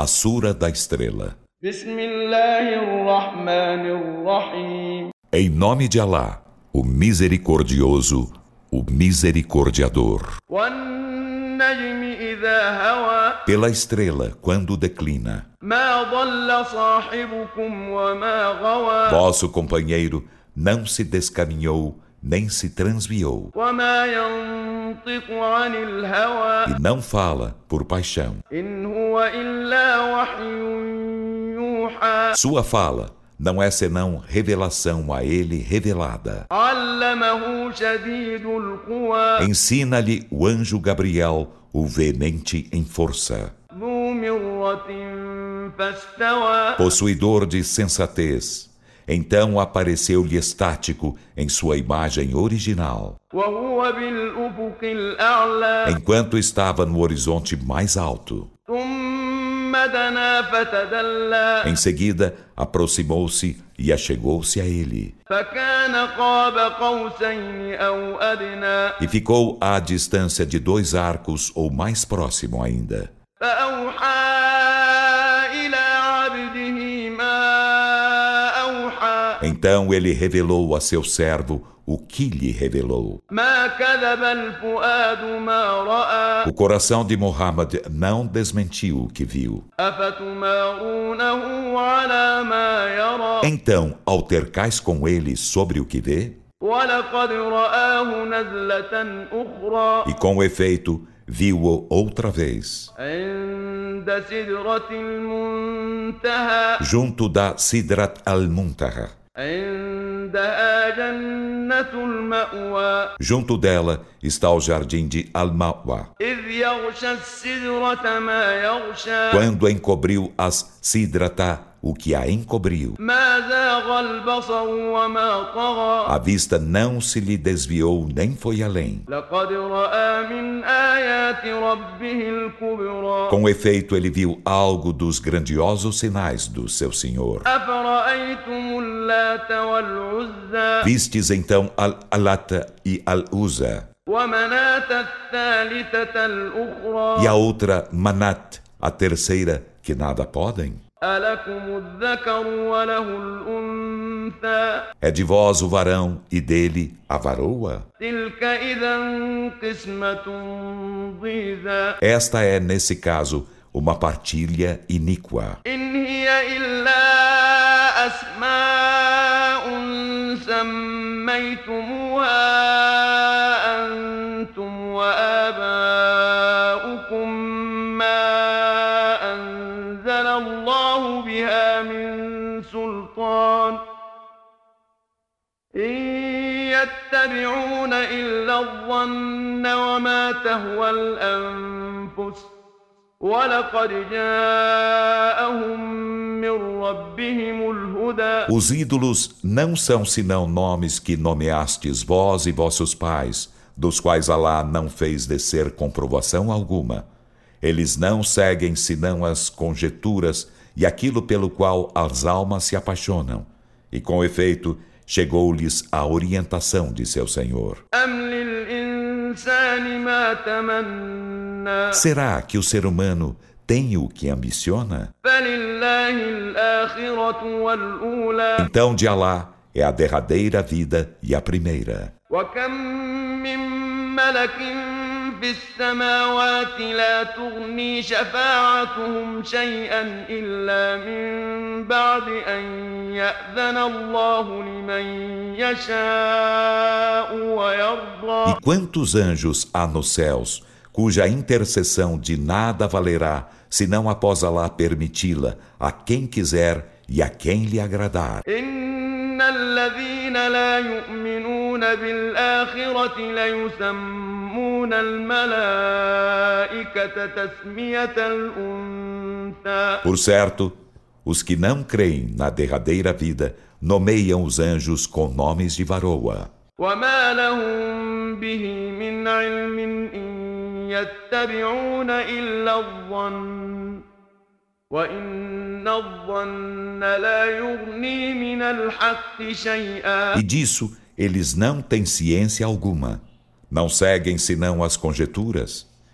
A Sura da Estrela. Em nome de Alá, o Misericordioso, o Misericordiador. Pela estrela, quando declina. Vosso companheiro não se descaminhou, nem se transviou. E não fala por paixão. Sua fala não é senão revelação a ele revelada. Ensina-lhe o anjo Gabriel, o veemente em força. Possuidor de sensatez. Então apareceu-lhe estático em sua imagem original, enquanto estava no horizonte mais alto. Em seguida, aproximou-se e achegou-se a ele. E ficou à distância de 2 arcos ou mais próximo ainda. Então ele revelou a seu servo o que lhe revelou. O coração de Muhammad não desmentiu o que viu. Então, altercais com ele sobre o que vê? E com efeito, viu-o outra vez, junto da Sidrat al-Muntaha. Junto dela está o jardim de Al-Ma'wa, quando encobriu as Sidrata, o que a encobriu. A vista não se lhe desviou nem foi além. Com efeito, ele viu algo dos grandiosos sinais do seu Senhor. Vistes então Al-Alata e Al-Uza, e a outra Manat, a terceira, que nada podem? É de vós o varão e dele a varoa? Esta é, nesse caso, uma partilha iníqua. يتبعون إلا الظن وما تهوى الأنفس ولقد جاءهم من ربهم الهدى. Os ídolos não são senão nomes que nomeastes vós e vossos pais, dos quais Alá não fez descer comprovação alguma. Eles não seguem senão as conjecturas e aquilo pelo qual as almas se apaixonam. E com efeito, chegou-lhes a orientação de seu Senhor. Será que o ser humano tem o que ambiciona? Então de Alá é a derradeira vida e a primeira. في السماوات لا تغني شفاعتهم شيئا إلا من بعد أن يأذن الله لمن يشاء ويرضى. E quantos anjos há nos céus, cuja intercessão de nada valerá, senão após Alá permiti-la a quem quiser e a quem lhe agradar. الذين لا يؤمنون بالآخرة ليسمون الملائكة تسمية الأنثى. Por certo, os que não creem na derradeira vida nomeiam os anjos com nomes de varoa. وما لهم به من علم إن يتبعون إلا الظن وإن الظن لا يغني من الحق شيئا. E disso eles não têm ciência alguma. Não seguem senão as conjecturas.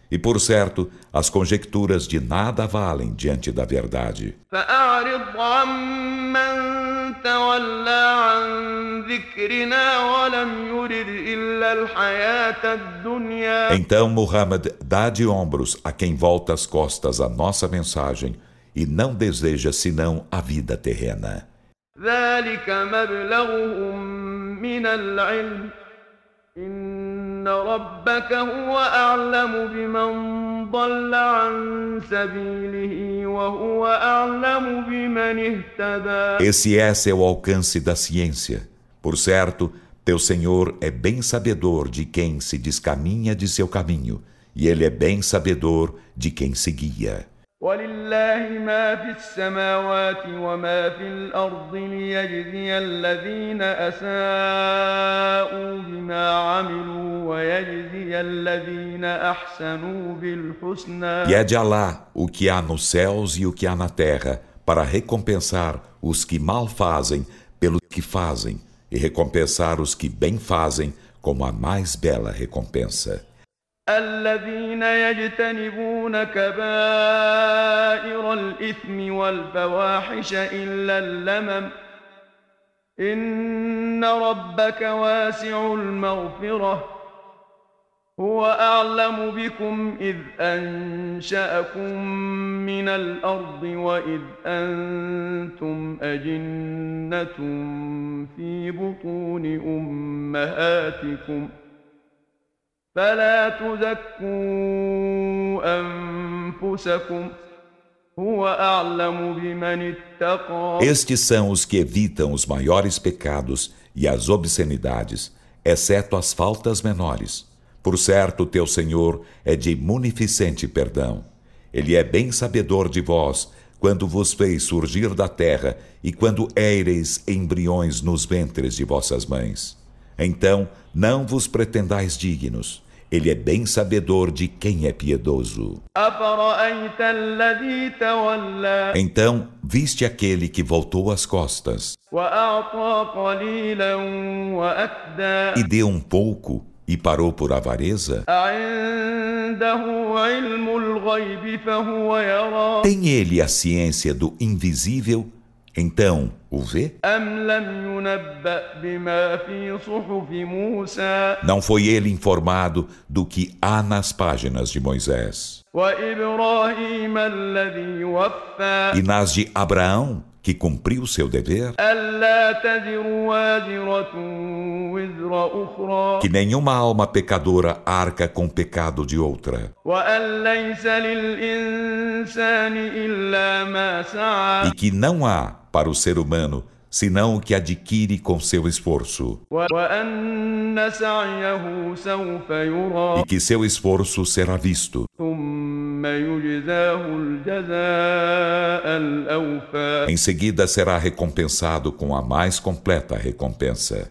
E por certo, as conjecturas de nada valem diante da verdade. فأعرض عمن تولى عن ذكرنا ولم يرد إلا الحياة الدنيا. Então, Muhammad, dá de ombros a quem volta as costas à nossa mensagem e não deseja senão a vida terrena. ذلك مبلغهم من العلم إن ربك هو أعلم بمن ضل عن سبيله وهو أعلم بمن اهتدى. Esse é seu alcance da ciência. Por certo, teu Senhor é bem sabedor de quem se descaminha de seu caminho, e Ele é bem sabedor de quem se guia. ولله ما في السماوات وما في الأرض ليجزي الذين أساءوا بما عملوا ويجزي الذين أحسنوا بالحسنى. E é de Alá o que há nos céus e o que há na terra, para recompensar os que mal fazem pelo que fazem, e recompensar os que bem fazem com a mais bela recompensa. الذين يجتنبون كبائر الإثم والفواحش إلا اللمم إن ربك واسع المغفرة هو أعلم بكم إذ أنشأكم من الأرض وإذ أنتم أجنة في بطون أمهاتكم فلا تزكوا أنفسكم هو أعلم بمن اتقى. Estes são os que evitam os maiores pecados e as obscenidades, exceto as faltas menores. Por certo, teu Senhor é de munificente perdão. Ele é bem sabedor de vós, quando vos fez surgir da terra e quando éreis embriões nos ventres de vossas mães. Então, não vos pretendais dignos. Ele é bem sabedor de quem é piedoso. Então, viste aquele que voltou as costas e deu um pouco e parou por avareza? Tem ele a ciência do invisível? Então, o vê? Não foi ele informado do que há nas páginas de Moisés? E nas de Abraão, que cumpriu seu dever? Que nenhuma alma pecadora arca com o pecado de outra. E que não há para o ser humano senão o que adquire com seu esforço. E que seu esforço será visto. Em seguida será recompensado com a mais completa recompensa.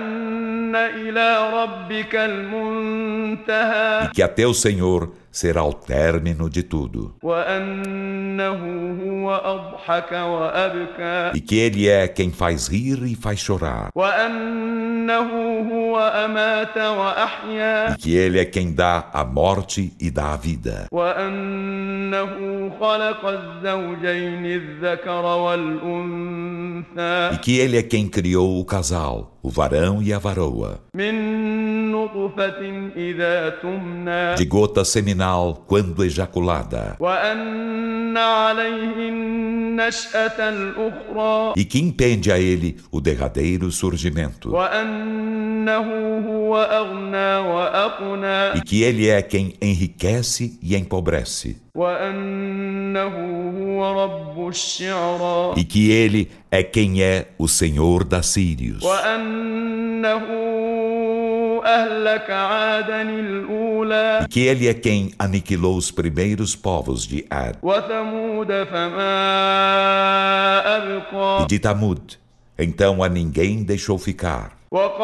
E que até o Senhor será o término de tudo. E que Ele é quem faz rir e faz chorar. E que Ele é quem dá a morte e dá a vida. E que Ele é quem criou o casal, o varão e a varoa, de gota seminal quando ejaculada, e que impende a ele o derradeiro surgimento, e que ele é quem enriquece e empobrece, e que ele é quem é o Senhor da Sírios, e que ele é quem aniquilou os primeiros povos de Ad e de Tamud, então a ninguém deixou ficar.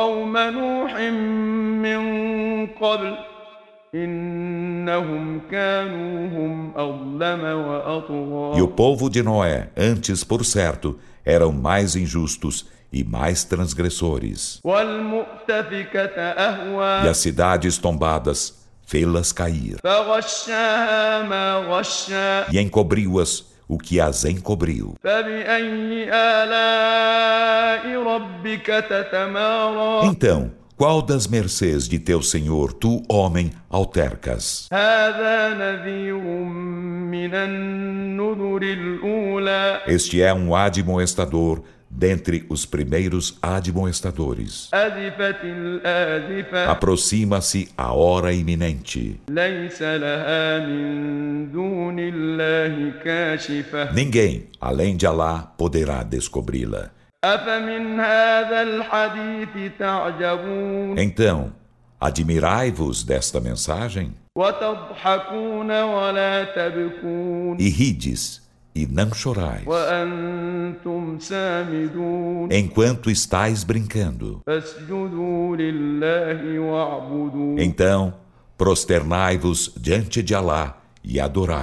E o povo de Noé, antes por certo, eram mais injustos e mais transgressores. E as cidades tombadas fê-las cair, فغشاها ما غشا e encobriu-as o que as encobriu. فبأي آلاء ربك تتمارى Então, qual das mercês de teu Senhor tu, homem, altercas? هذا نذير من النذر الأولى Este é um admoestador dentre os primeiros admoestadores. أزفت الآزفة Aproxima-se a hora iminente. ليس لها من دون الله كاشفة Ninguém, além de Alá, poderá descobri-la. أفمن هذا الحديث تعجبون Então, admirai-vos desta mensagem وتضحكون ولا تبكون e rides e não chorais, وأنتم سامدون enquanto estais brincando. فاسجدوا لله واعبدوا Então, prosternai-vos diante de Alá e adorai.